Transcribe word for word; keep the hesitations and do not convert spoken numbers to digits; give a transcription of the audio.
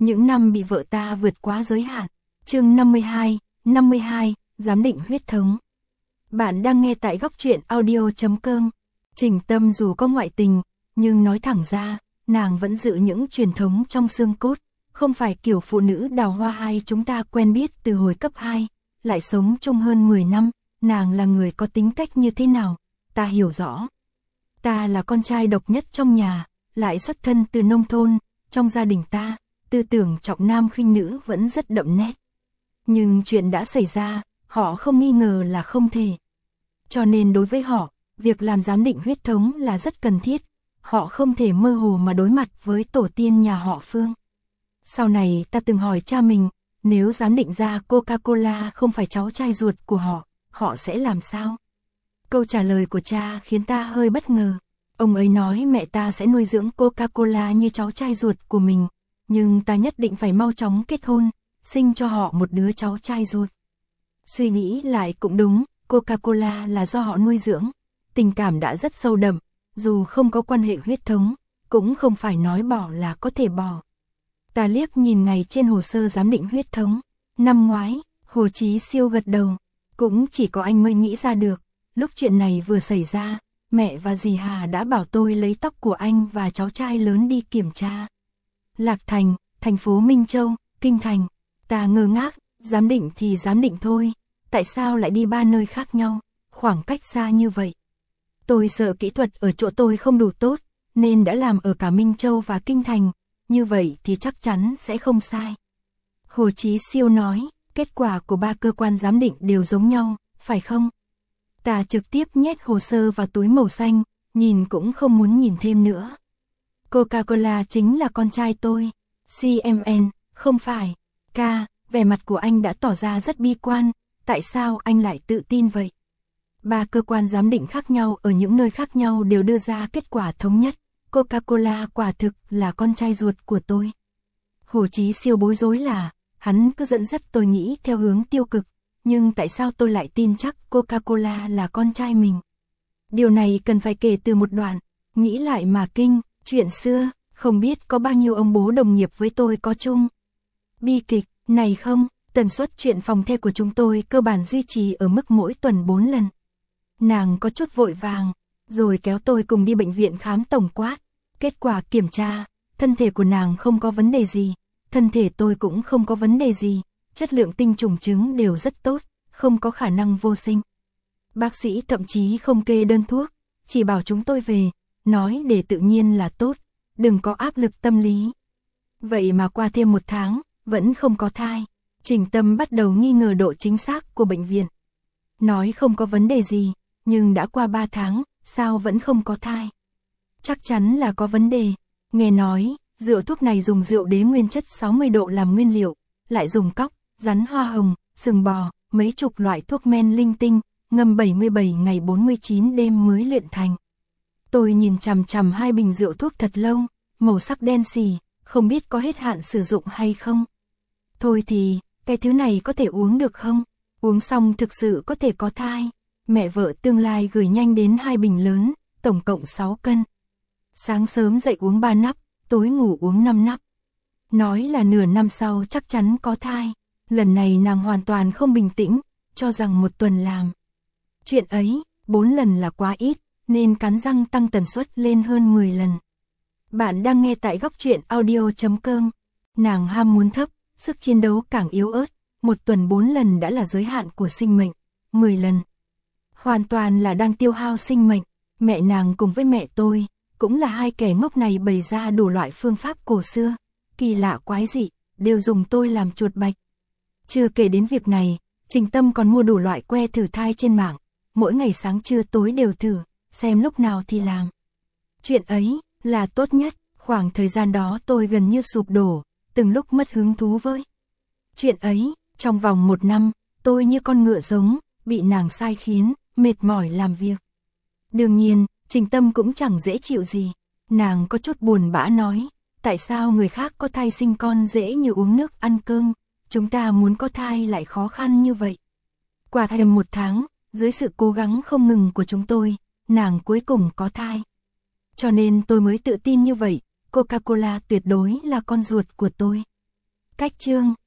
Những năm bị vợ ta vượt quá giới hạn. Chương năm mươi hai, năm mươi hai, giám định huyết thống. Bạn đang nghe tại góc truyện audio chấm com. Trình Tâm dù có ngoại tình, nhưng nói thẳng ra, nàng vẫn giữ những truyền thống trong xương cốt, không phải kiểu phụ nữ đào hoa hay chúng ta quen biết từ hồi cấp hai, lại sống chung hơn mười năm, nàng là người có tính cách như thế nào, ta hiểu rõ. Ta là con trai độc nhất trong nhà, lại xuất thân từ nông thôn, trong gia đình ta, tư tưởng trọng nam khinh nữ vẫn rất đậm nét. Nhưng chuyện đã xảy ra, họ không nghi ngờ là không thể. Cho nên đối với họ, việc làm giám định huyết thống là rất cần thiết, họ không thể mơ hồ mà đối mặt với tổ tiên nhà họ Phương. Sau này ta từng hỏi cha mình, nếu giám định ra Coca-Cola không phải cháu trai ruột của họ, họ sẽ làm sao? Câu trả lời của cha khiến ta hơi bất ngờ. Ông ấy nói mẹ ta sẽ nuôi dưỡng Coca-Cola như cháu trai ruột của mình, nhưng ta nhất định phải mau chóng kết hôn, sinh cho họ một đứa cháu trai ruột. Suy nghĩ lại cũng đúng, Coca-Cola là do họ nuôi dưỡng, tình cảm đã rất sâu đậm, dù không có quan hệ huyết thống, cũng không phải nói bỏ là có thể bỏ. Ta liếc nhìn ngày trên hồ sơ giám định huyết thống, năm ngoái, Hồ Chí Siêu gật đầu, cũng chỉ có anh mới nghĩ ra được, lúc chuyện này vừa xảy ra, mẹ và dì Hà đã bảo tôi lấy tóc của anh và cháu trai lớn đi kiểm tra. Lạc Thành, thành phố Minh Châu, Kinh Thành, ta ngơ ngác, giám định thì giám định thôi, tại sao lại đi ba nơi khác nhau, khoảng cách xa như vậy. Tôi sợ kỹ thuật ở chỗ tôi không đủ tốt, nên đã làm ở cả Minh Châu và Kinh Thành, như vậy thì chắc chắn sẽ không sai. Hồ Chí Siêu nói, kết quả của ba cơ quan giám định đều giống nhau, phải không? Ta trực tiếp nhét hồ sơ vào túi màu xanh, nhìn cũng không muốn nhìn thêm nữa. Coca-Cola chính là con trai tôi. xê em en, không phải. Ca, vẻ mặt của anh đã tỏ ra rất bi quan, tại sao anh lại tự tin vậy? Ba cơ quan giám định khác nhau ở những nơi khác nhau đều đưa ra kết quả thống nhất. Coca-Cola quả thực là con trai ruột của tôi. Hồ Chí Siêu bối rối là, hắn cứ dẫn dắt tôi nghĩ theo hướng tiêu cực, nhưng tại sao tôi lại tin chắc Coca-Cola là con trai mình? Điều này cần phải kể từ một đoạn, nghĩ lại mà kinh, chuyện xưa, không biết có bao nhiêu ông bố đồng nghiệp với tôi có chung. Bi kịch, này không, tần suất chuyện phòng the của chúng tôi cơ bản duy trì ở mức mỗi tuần bốn lần. Nàng có chút vội vàng, rồi kéo tôi cùng đi bệnh viện khám tổng quát. Kết quả kiểm tra, thân thể của nàng không có vấn đề gì, thân thể tôi cũng không có vấn đề gì, chất lượng tinh trùng trứng đều rất tốt, không có khả năng vô sinh. Bác sĩ thậm chí không kê đơn thuốc, chỉ bảo chúng tôi về, nói để tự nhiên là tốt, đừng có áp lực tâm lý. Vậy mà qua thêm một tháng, vẫn không có thai. Trình Tâm bắt đầu nghi ngờ độ chính xác của bệnh viện. Nói không có vấn đề gì, nhưng đã qua ba tháng, sao vẫn không có thai? Chắc chắn là có vấn đề. Nghe nói, rượu thuốc này dùng rượu đế nguyên chất sáu mươi độ làm nguyên liệu, lại dùng cóc, rắn hoa hồng, sừng bò, mấy chục loại thuốc men linh tinh, ngâm bảy mươi bảy ngày bốn mươi chín đêm mới luyện thành. Tôi nhìn chằm chằm hai bình rượu thuốc thật lâu, màu sắc đen xì, không biết có hết hạn sử dụng hay không. Thôi thì, cái thứ này có thể uống được không? Uống xong thực sự có thể có thai. Mẹ vợ tương lai gửi nhanh đến hai bình lớn, tổng cộng sáu cân. Sáng sớm dậy uống ba nắp, tối ngủ uống năm nắp. Nói là nửa năm sau chắc chắn có thai. Lần này nàng hoàn toàn không bình tĩnh, cho rằng một tuần làm. Chuyện ấy, bốn lần là quá ít, nên cắn răng tăng tần suất lên hơn mười lần. Bạn đang nghe tại góc truyện audio chấm com. Nàng ham muốn thấp, sức chiến đấu càng yếu ớt, một tuần bốn lần đã là giới hạn của sinh mệnh, mười lần. Hoàn toàn là đang tiêu hao sinh mệnh. Mẹ nàng cùng với mẹ tôi, cũng là hai kẻ ngốc này bày ra đủ loại phương pháp cổ xưa, kỳ lạ quái dị, đều dùng tôi làm chuột bạch. Chưa kể đến việc này, Trình Tâm còn mua đủ loại que thử thai trên mạng, mỗi ngày sáng trưa tối đều thử, xem lúc nào thì làm. Chuyện ấy là tốt nhất, khoảng thời gian đó tôi gần như sụp đổ, từng lúc mất hứng thú với chuyện ấy. Trong vòng một năm, tôi như con ngựa giống, bị nàng sai khiến, mệt mỏi làm việc. Đương nhiên, Trình Tâm cũng chẳng dễ chịu gì. Nàng có chút buồn bã nói, tại sao người khác có thai sinh con dễ như uống nước ăn cơm, chúng ta muốn có thai lại khó khăn như vậy. Qua thêm một tháng, dưới sự cố gắng không ngừng của chúng tôi, nàng cuối cùng có thai. Cho nên tôi mới tự tin như vậy, Coca-Cola tuyệt đối là con ruột của tôi. Cách chương